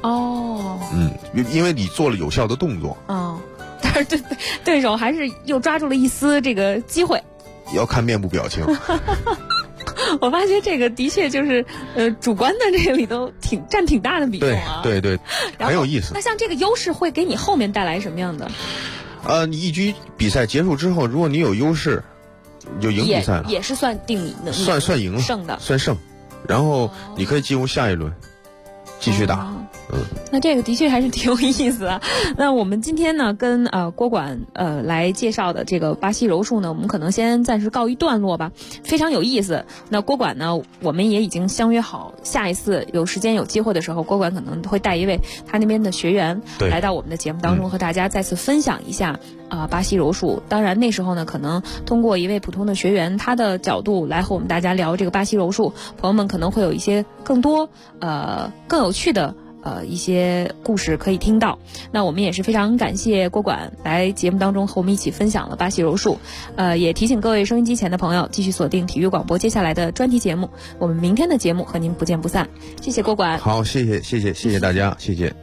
因为你做了有效的动作。 但是对手还是又抓住了一丝这个机会。 要看面部表情。 我发现这个的确就是主观的这个里头占挺大的比重啊。 对，很有意思。 那像这个优势会给你后面带来什么样的？ 你一局比赛结束之后，如果你有优势，你就赢比赛了， 也是算定你的算赢了， 胜的， 算胜。然后你可以进入下一轮，继续打。 那这个的确还是挺有意思的。那我们今天呢，跟郭管来介绍的这个巴西柔术呢，我们可能先暂时告一段落吧，非常有意思。那郭管呢，我们也已经相约好，下一次有时间有机会的时候，郭管可能会带一位他那边的学员来到我们的节目当中，和大家再次分享一下巴西柔术。当然那时候呢，可能通过一位普通的学员他的角度来和我们大家聊这个巴西柔术，朋友们可能会有一些更多更有趣的一些故事可以听到。那我们也是非常感谢郭管来节目当中和我们一起分享了巴西柔术。也提醒各位收音机前的朋友继续锁定体育广播接下来的专题节目，我们明天的节目和您不见不散。谢谢郭管。 好，谢谢大家，谢谢。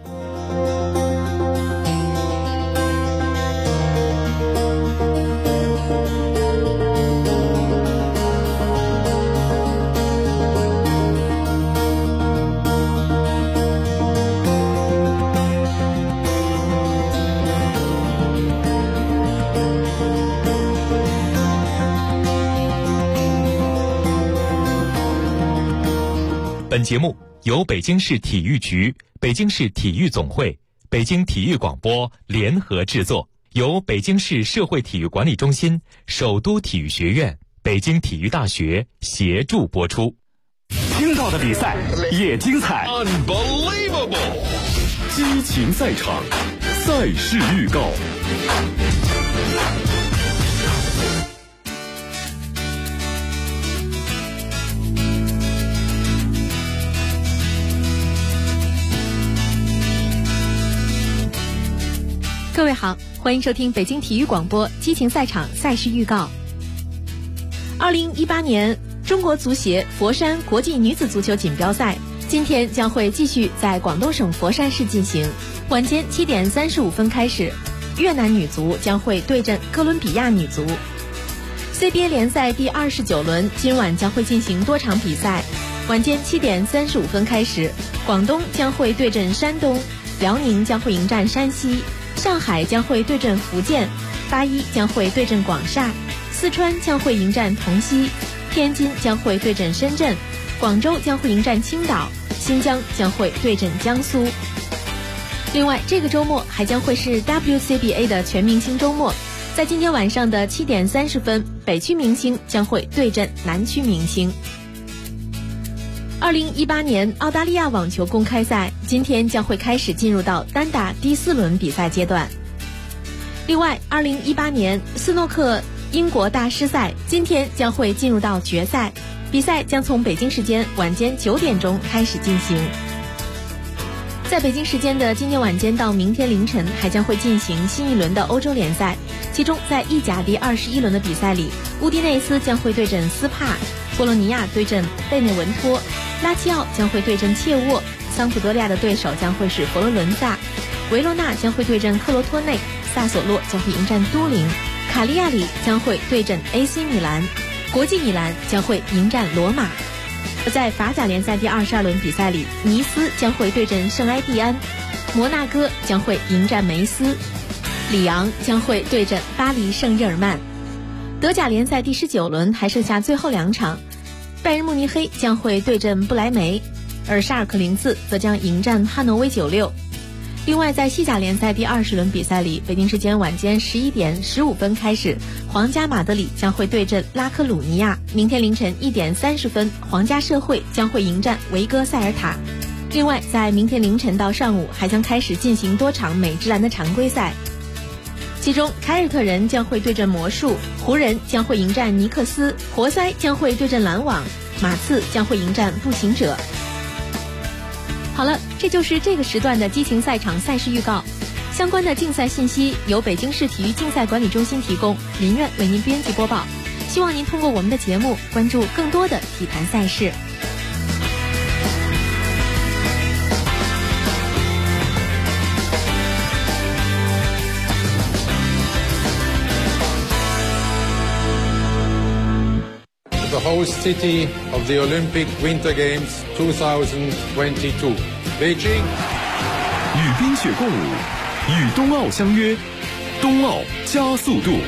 本节目由北京市体育局、北京市体育总会、北京体育广播联合制作，由北京市社会体育管理中心、首都体育学院、北京体育大学协助播出。 听到的比赛也精彩 Unbelievable！ 激情赛场，赛事预告。 各位好，欢迎收听北京体育广播激情赛场赛事预告。2018年中国足协佛山国际女子足球锦标赛今天将会继续在广东省佛山市进行。晚间7点35分开始，越南女足将会对阵哥伦比亚女足。CBA 联赛第29轮今晚将会进行多场比赛。晚间7点35分开始，广东将会对阵山东，辽宁将会迎战山西，上海将会对阵福建，八一将会对阵广厦，四川将会迎战同曦，天津将会对阵深圳，广州将会迎战青岛，新疆将会对阵江苏。另外，这个周末还将会是 WCBA 的全明星周末，在今天晚上的7点30分，北区明星将会对阵南区明星。2018年澳大利亚网球公开赛今天将会开始进入到单打第4轮比赛阶段。另外，2018年斯诺克英国大师赛今天将会进入到决赛，比赛将从北京时间晚间9点钟开始进行。在北京时间的今天晚间到明天凌晨，还将会进行新一轮的欧洲联赛，其中在意甲第21轮的比赛里，乌迪内斯将会对阵斯帕，波洛尼亚对阵贝内文托，拉齐奥将会对阵切沃，桑普多利亚的对手将会是佛罗伦萨，维罗纳将会对阵克罗托内，萨索洛将会迎战都灵，卡利亚里将会对阵 AC 米兰，国际米兰将会迎战罗马。在法甲联赛第22轮比赛里，尼斯将会对阵圣埃蒂安，摩纳哥将会迎战梅斯，里昂将会对阵巴黎圣日耳曼。德甲联赛第19轮还剩下最后2场，拜仁慕尼黑将会对阵不莱梅，而沙尔克04则将迎战汉诺威96。另外，在西甲联赛第20轮比赛里，北京时间晚间11点15分开始，皇家马德里将会对阵拉科鲁尼亚。明天凌晨1点30分，皇家社会将会迎战维戈塞尔塔。另外，在明天凌晨到上午还将开始进行多场美职篮的常规赛，其中凯尔特人将会对阵魔术，湖人将会迎战尼克斯，活塞将会对阵篮网，马刺将会迎战步行者。好了，这就是这个时段的激情赛场赛事预告。相关的竞赛信息由北京市体育竞赛管理中心提供，林苑为您编辑播报。希望您通过我们的节目关注更多的体坛赛事。 The host city of the Olympic Winter Games 2022, Beijing. 与冰雪共舞，与冬奥相约，冬奥加速度。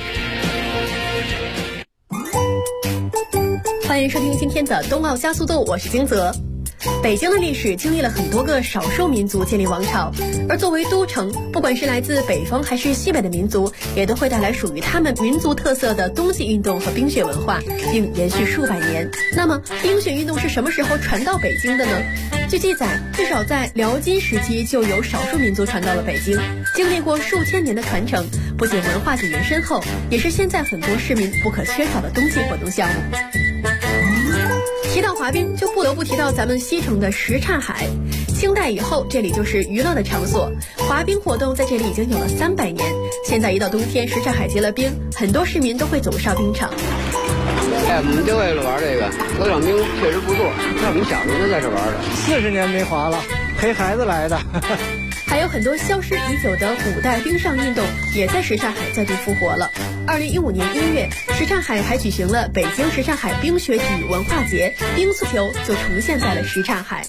欢迎收听今天的冬奥加速度，我是金泽。 北京的历史经历了很多个少数民族建立王朝，而作为都城，不管是来自北方还是西北的民族，也都会带来属于他们民族特色的冬季运动和冰雪文化，并延续数百年。那么，冰雪运动是什么时候传到北京的呢？据记载，至少在辽金时期就有少数民族传到了北京，经历过数千年的传承，不仅文化底蕴深厚，也是现在很多市民不可缺少的冬季活动项目。提到滑冰，就不得不提到咱们西城的什刹海。清代以后，这里就是娱乐的场所，滑冰活动在这里已经有了300年。现在一到冬天，什刹海结了冰，很多市民都会走上冰场。 我们就为了玩这个，这场冰确实不错，那我们小时候就在这玩的。 40年没滑了，陪孩子来的。 还有很多消失已久的古代冰上运动也在什刹海再度复活了。2015年1月，什刹海还举行了北京什刹海冰雪体育文化节，冰速球就重现在了什刹海。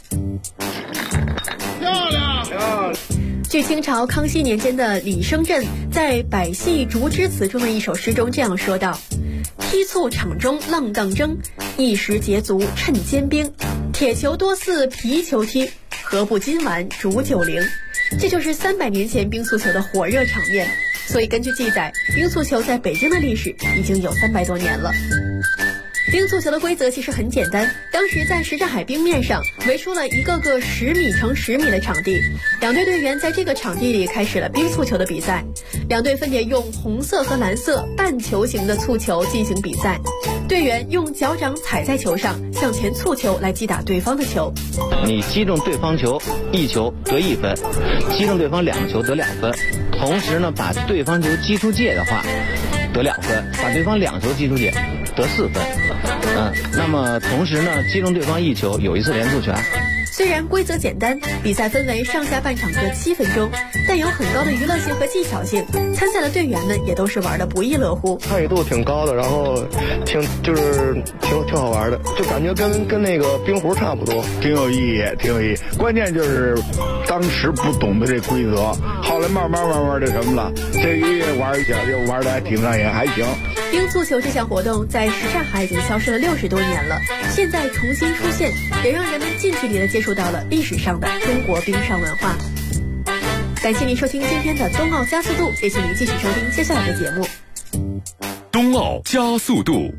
漂亮！ 据清朝康熙年间的李升镇在《百戏竹枝词》中的一首诗中这样说道：踢促场中浪荡争，一时捷足趁坚冰。铁球多似皮球踢，何不今晚煮90？这就是300年前冰速球的火热场面。所以根据记载，冰速球在北京的历史已经有300多年了。冰速球的规则其实很简单，当时在什刹海冰面上围出了一个个10米乘10米的场地，两队队员在这个场地里开始了冰速球的比赛。两队分别用红色和蓝色半球形的速球进行比赛，队员用脚掌踩在球上，向前蹴球来击打对方的球。 你击中对方球1球得1分，击中对方2球得2分，同时呢把对方球击出界的话得2分，把对方2球击出界得4分。那么同时呢，击中对方1球有1次连速权。 虽然规则简单，比赛分为上下半场各7分钟，但有很高的娱乐性和技巧性。参赛的队员们也都是玩得不亦乐乎， 参与度挺高的，然后挺好玩的，就感觉跟那个冰壶差不多， 挺有意义。关键就是当时不懂得这规则，后来慢慢的什么了，这一玩一下就玩得还挺上瘾，还行。 冰速球这项活动在什刹海已经消失了60多年了，现在重新出现，也让人们近距离的接触到了历史上的中国冰上文化。感谢您收听今天的冬奥加速度，也请您继续收听接下来的节目。 冬奥加速度。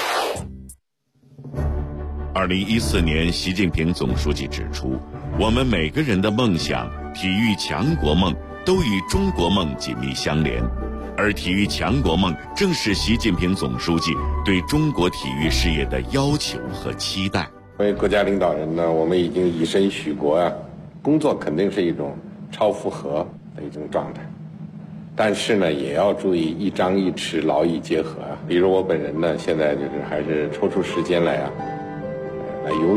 2014年，习近平总书记指出，我们每个人的梦想、体育强国梦都与中国梦紧密相连，而体育强国梦正是习近平总书记对中国体育事业的要求和期待。 作为国家领导人呢，我们已经以身许国啊，工作肯定是一种超负荷的一种状态，但是呢，也要注意一张一弛，劳逸结合啊。比如我本人呢，现在就是还是抽出时间来游泳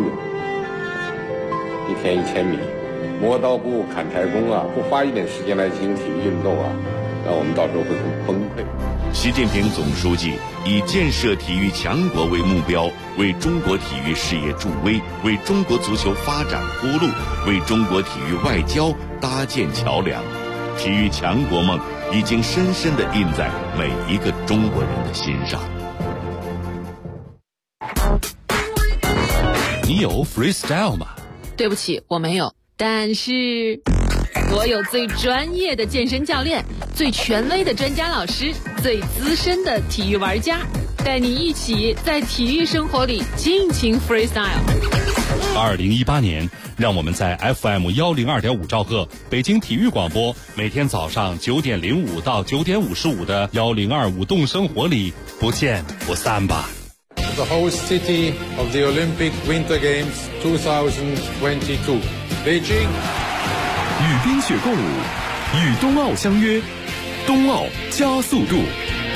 ，1天1000米，磨刀不误砍柴工啊，不花一点时间来进行体育运动啊，那我们到时候会很崩溃。 习近平总书记以建设体育强国为目标，为中国体育事业助威，为中国足球发展铺路，为中国体育外交搭建桥梁。体育强国梦已经深深地印在每一个中国人的心上。 你有 freestyle 吗？ 对不起，我没有，但是我有最专业的健身教练，最权威的专家老师，最资深的体育玩家，带你一起在体育生活里尽情 freestyle。 2018年，让我们在 FM 102.5兆赫北京体育广播，每天早上9点05到9点55的1025舞动生活里不见不散吧。 The host city of the Olympic Winter Games 2022, Beijing。 与冰雪共舞，与冬奥相约，冬奥加速度。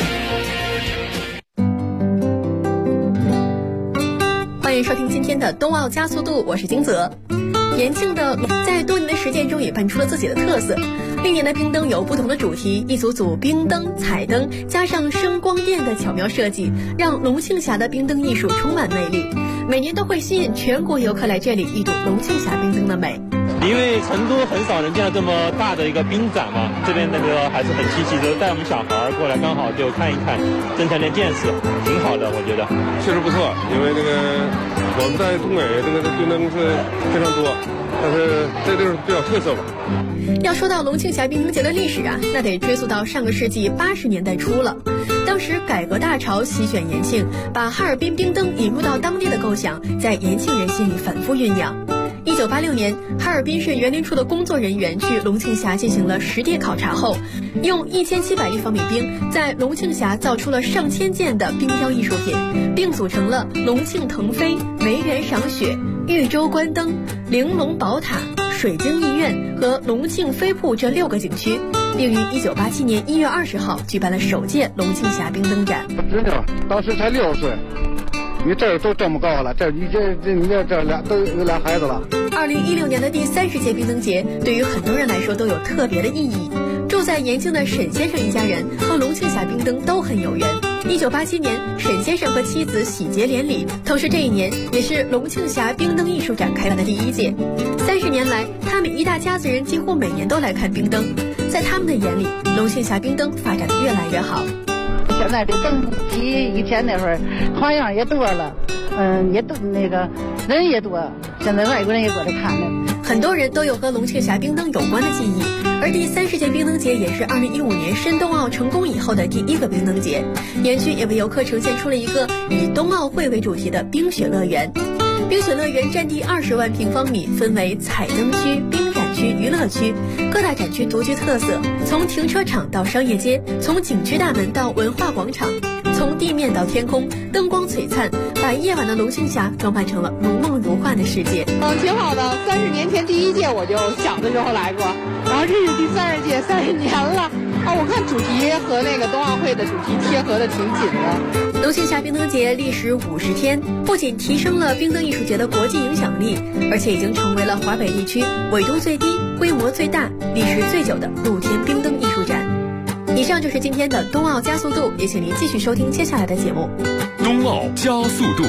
欢迎收听今天的冬奥加速度，我是金泽。延庆的在多年的实践中也办出了自己的特色。历年的冰灯有不同的主题，一组组冰灯、彩灯加上声光电的巧妙设计，让龙庆峡的冰灯艺术充满魅力。每年都会吸引全国游客来这里一睹龙庆峡冰灯的美。 因为成都很少能见到这么大的一个冰展嘛，这边那个还是很积极的，带我们小孩过来刚好就看一看，增强点见识，挺好的，我觉得。 确实不错，因为这个我们在东北这个冰灯是非常多，但是这就是比较特色吧。 要说到龙庆峡冰灯节的历史啊，那得追溯到上个世纪80年代初了。当时改革大潮席卷延庆，把哈尔滨冰灯引入到当地的构想，在延庆人心里反复酝酿。1986年，哈尔滨市园林处的工作人员去龙庆峡进行了实地考察后，用1700立方米冰在龙庆峡造出了上千件的冰雕艺术品，并组成了龙庆腾飞、梅园赏雪、豫州观灯、玲珑宝塔、水晶艺苑和龙庆飞瀑这6个景区，并于1987年1月20号举办了首届龙庆峡冰灯展。 真的，当时才6岁。你这都这么高了，你这俩都有俩孩子了。 2016年的第30届冰灯节对于很多人来说都有特别的意义。住在延庆的沈先生一家人和龙庆峡冰灯都很有缘。1987年，沈先生和妻子喜结连理，同时这一年也是龙庆峡冰灯艺术展开办的第1届。30年来，他们一大家子人几乎每年都来看冰灯。在他们的眼里，龙庆峡冰灯发展得越来越好。 现在这灯比以前那会儿花样也多了，也都那个人也多，现在外国人也过来看了。 很多人都有和龙庆峡冰灯有关的记忆，而第30届冰灯节也是2015年申冬奥成功以后的第1个冰灯节。园区也为游客呈现出了一个以冬奥会为主题的冰雪乐园。冰雪乐园占地20万平方米，分为彩灯区、冰展区、娱乐区，各大展区独具特色，从停车场到商业街，从景区大门到文化广场，从地面到天空，灯光璀璨，把夜晚的龙庆峡装扮成了如梦如幻的世界。 挺好的。30年前第1届我就小的时候来过，然后这是第30届，30年了。我看主题和那个冬奥会的主题贴合的挺紧的。 龙庆峡冰灯节历时50天，不仅提升了冰灯艺术节的国际影响力，而且已经成为了华北地区纬度最低、规模最大、历时最久的露天冰灯艺术展。以上就是今天的冬奥加速度，也请您继续收听接下来的节目。 冬奥加速度。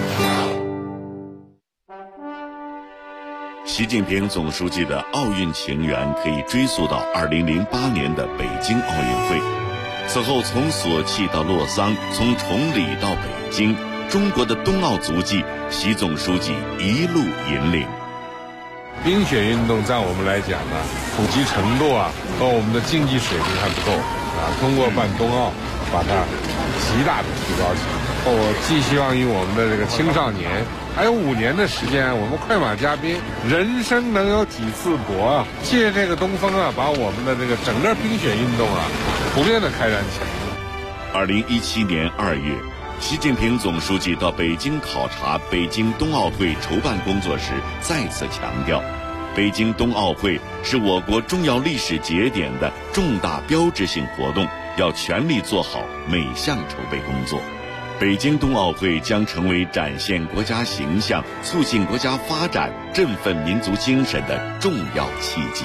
习近平总书记的奥运情缘可以追溯到2008年的北京奥运会。此后从索契到洛桑，从崇礼到北京，中国的冬奥足迹，习总书记一路引领。 冰雪运动在我们来讲呢，普及程度和我们的竞技水平还不够通过办冬奥，把它极大的提高起来。我寄希望于我们的这个青少年，还有5年的时间，我们快马加鞭，人生能有几次搏借这个东风把我们的这个整个冰雪运动普遍的开展起来。 2017年2月，习近平总书记到北京考察北京冬奥会筹办工作时，再次强调，北京冬奥会是我国重要历史节点的重大标志性活动，要全力做好每项筹备工作。北京冬奥会将成为展现国家形象、促进国家发展、振奋民族精神的重要契机。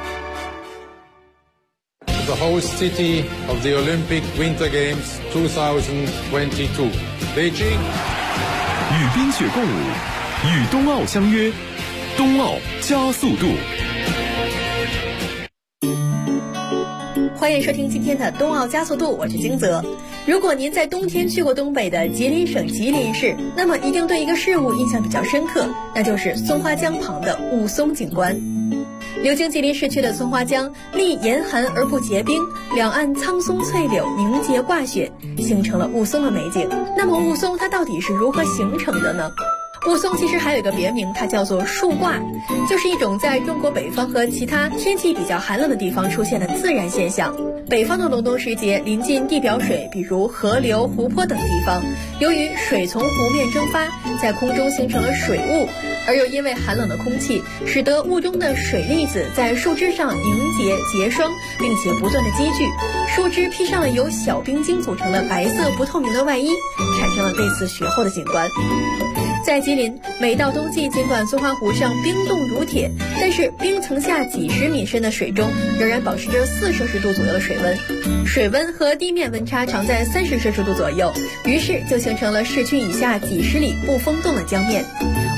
The host city of the Olympic Winter Games 2022, Beijing. 与冰雪共舞，与冬奥相约，冬奥加速度。 欢迎收听今天的冬奥加速度，我是金泽。如果您在冬天去过东北的吉林省吉林市，那么一定对一个事物印象比较深刻，那就是松花江旁的雾凇景观。流经吉林市区的松花江，历严寒而不结冰，两岸苍松翠柳凝结挂雪，形成了雾凇的美景。那么雾凇它到底是如何形成的呢？雾凇其实还有一个别名，它叫做树挂，就是一种在中国北方和其他天气比较寒冷的地方出现的自然现象。北方的隆冬时节，临近地表水，比如河流、湖泊等地方，由于水从湖面蒸发，在空中形成了水雾，而又因为寒冷的空气，使得雾中的水粒子在树枝上凝结结霜，并且不断的积聚，树枝披上了由小冰晶组成的白色不透明的外衣，产生了类似雪后的景观。在吉林，每到冬季，尽管松花湖上冰冻如铁，但是冰层下几十米深的水中仍然保持着4摄氏度左右的水温，水温和地面温差常在30摄氏度左右，于是就形成了市区以下几十里不封冻的江面。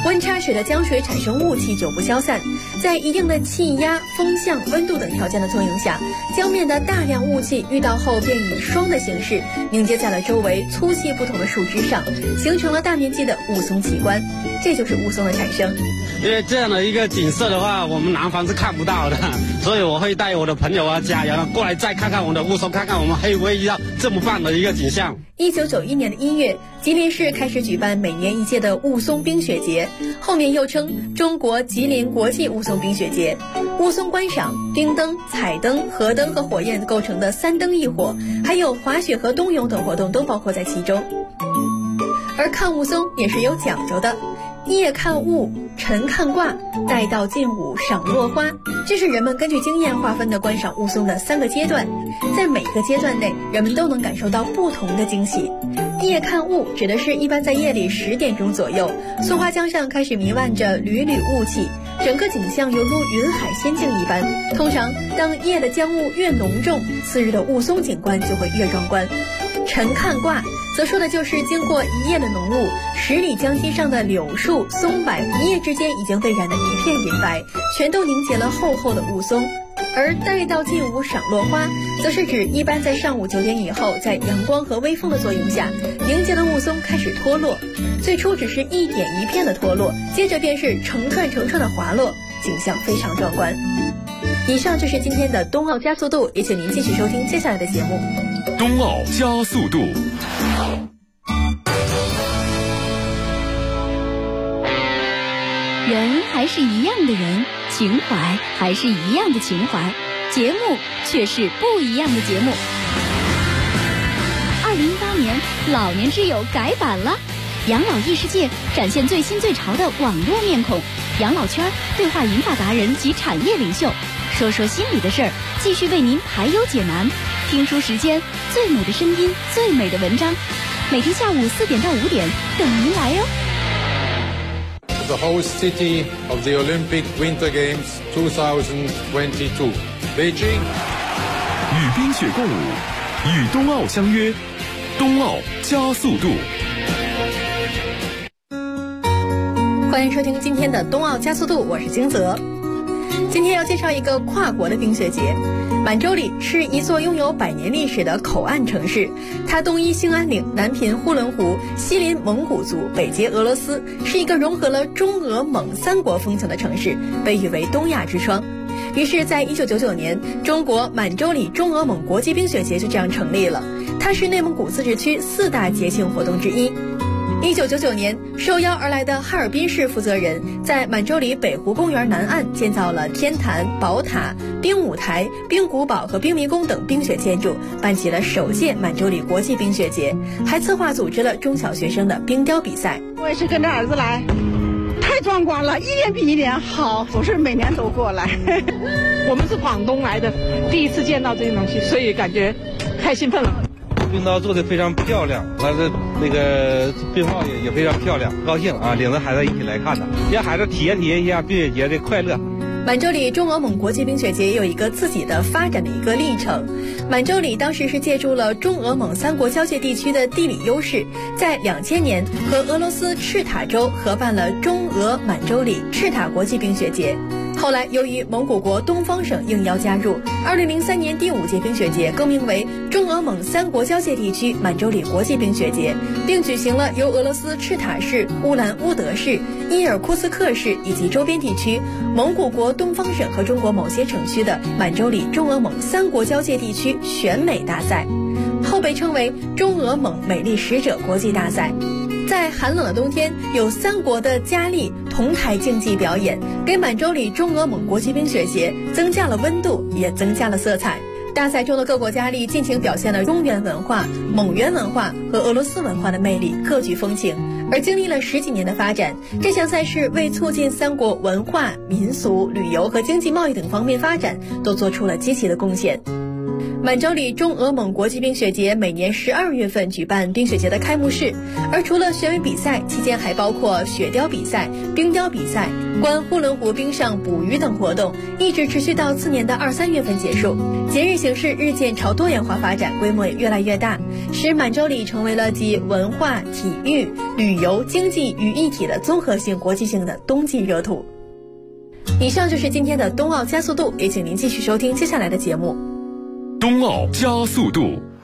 温差使得江水产生雾气久不消散，在一定的气压、风向、温度等条件的作用下，江面的大量雾气遇到后便以霜的形式凝结在了周围粗细不同的树枝上，形成了大面积的雾凇奇观，这就是雾凇的产生。 因为这样的一个景色的话，我们南方是看不到的，所以我会带我的朋友啊、家人过来再看看我们的雾凇，看看我们会不会遇到这么棒的一个景象。 1991年的1月，吉林市开始举办每年一届的雾凇冰雪节，后面又称中国吉林国际雾凇冰雪节。雾凇观赏、冰灯、彩灯、河灯和火焰构成的3灯一火，还有滑雪和冬泳等活动都包括在其中。而看雾凇也是有讲究的，夜看雾，晨看卦，待到近午赏落花，这是人们根据经验划分的观赏雾凇的3个阶段，在每个阶段内，人们都能感受到不同的惊喜。夜看雾指的是一般在夜里10点钟左右，松花江上开始弥漫着缕缕雾气，整个景象犹如云海仙境一般。通常当夜的江雾越浓重，次日的雾凇景观就会越壮观。晨看卦则说的就是经过一夜的浓雾，10里江堤上的柳树、松柏一夜之间已经被染得一片银白，全都凝结了厚厚的雾凇。而待到近午赏落花，则是指一般在上午9点以后，在阳光和微风的作用下，凝结的雾凇开始脱落。最初只是一点一片的脱落，接着便是成串成串的滑落，景象非常壮观。以上就是今天的冬奥加速度，也请您继续收听接下来的节目。 冬奥加速度。 人还是一样的人，情怀还是一样的情怀，节目却是不一样的节目。2018年老年之友改版了，养老异世界展现最新最潮的网络面孔，养老圈对话银发达人及产业领袖，说说心里的事儿，继续为您排忧解难。听书时间，最美的声音，最美的文章，每天下午4点到5点等您来哟。 The host city of the Olympic Winter Games 2022, Beijing. 与冰雪共舞，与冬奥相约，冬奥加速度。 欢迎收听今天的冬奥加速度，我是金泽。今天要介绍一个跨国的冰雪节。满洲里是一座拥有100年历史的口岸城市，它东依兴安岭，南濒呼伦湖，西临蒙古族，北接俄罗斯，是一个融合了中俄蒙3国风情的城市，被誉为东亚之窗。于是在1999年，中国满洲里中俄蒙国际冰雪节就这样成立了，它是内蒙古自治区4大节庆活动之一。1999年，受邀而来的哈尔滨市负责人在满洲里北湖公园南岸建造了天坛、宝塔、冰舞台、冰古堡和冰迷宫等冰雪建筑，办起了首届满洲里国际冰雪节，还策划组织了中小学生的冰雕比赛。 我也是跟着儿子来，太壮观了，一年比一年好，我是每年都过来。我们是广东来的，第一次见到这些东西，所以感觉太兴奋了。 冰刀做的非常漂亮，完了那个冰帽也非常漂亮，高兴啊！领着孩子一起来看的，让孩子体验一下冰雪节的快乐。 满洲里中俄蒙国际冰雪节有一个自己的发展的一个历程。满洲里当时是借助了中俄蒙3国交界地区的地理优势，在2000年和俄罗斯赤塔州合办了中俄满洲里赤塔国际冰雪节。后来由于蒙古国东方省应邀加入，2003年第5届冰雪节更名为中俄蒙3国交界地区满洲里国际冰雪节，并举行了由俄罗斯赤塔市、乌兰乌德市、伊尔库斯克市以及周边地区、蒙古国东方省和中国某些城区的满洲里中俄蒙3国交界地区选美大赛，后被称为中俄蒙美丽使者国际大赛。在寒冷的冬天，有3国的佳丽同台竞技表演，给满洲里中俄蒙国际冰雪节增加了温度，也增加了色彩。大赛中的各国佳丽尽情表现了中原文化、蒙元文化和俄罗斯文化的魅力，各具风情。而经历了10几年的发展，这项赛事为促进3国文化、民俗、旅游和经济贸易等方面发展，都做出了积极的贡献。满洲里中俄蒙国际冰雪节每年12月份举办冰雪节的开幕式，而除了选美比赛，期间还包括雪雕比赛、冰雕比赛、 观呼伦湖冰上捕鱼等活动一直持续到次年的2、3月份结束。节日形式日渐朝多元化发展，规模也越来越大，使满洲里成为了集文化、体育、旅游、经济于一体的综合性国际性的冬季热土。以上就是今天的冬奥加速度，也请您继续收听接下来的节目。 冬奥加速度。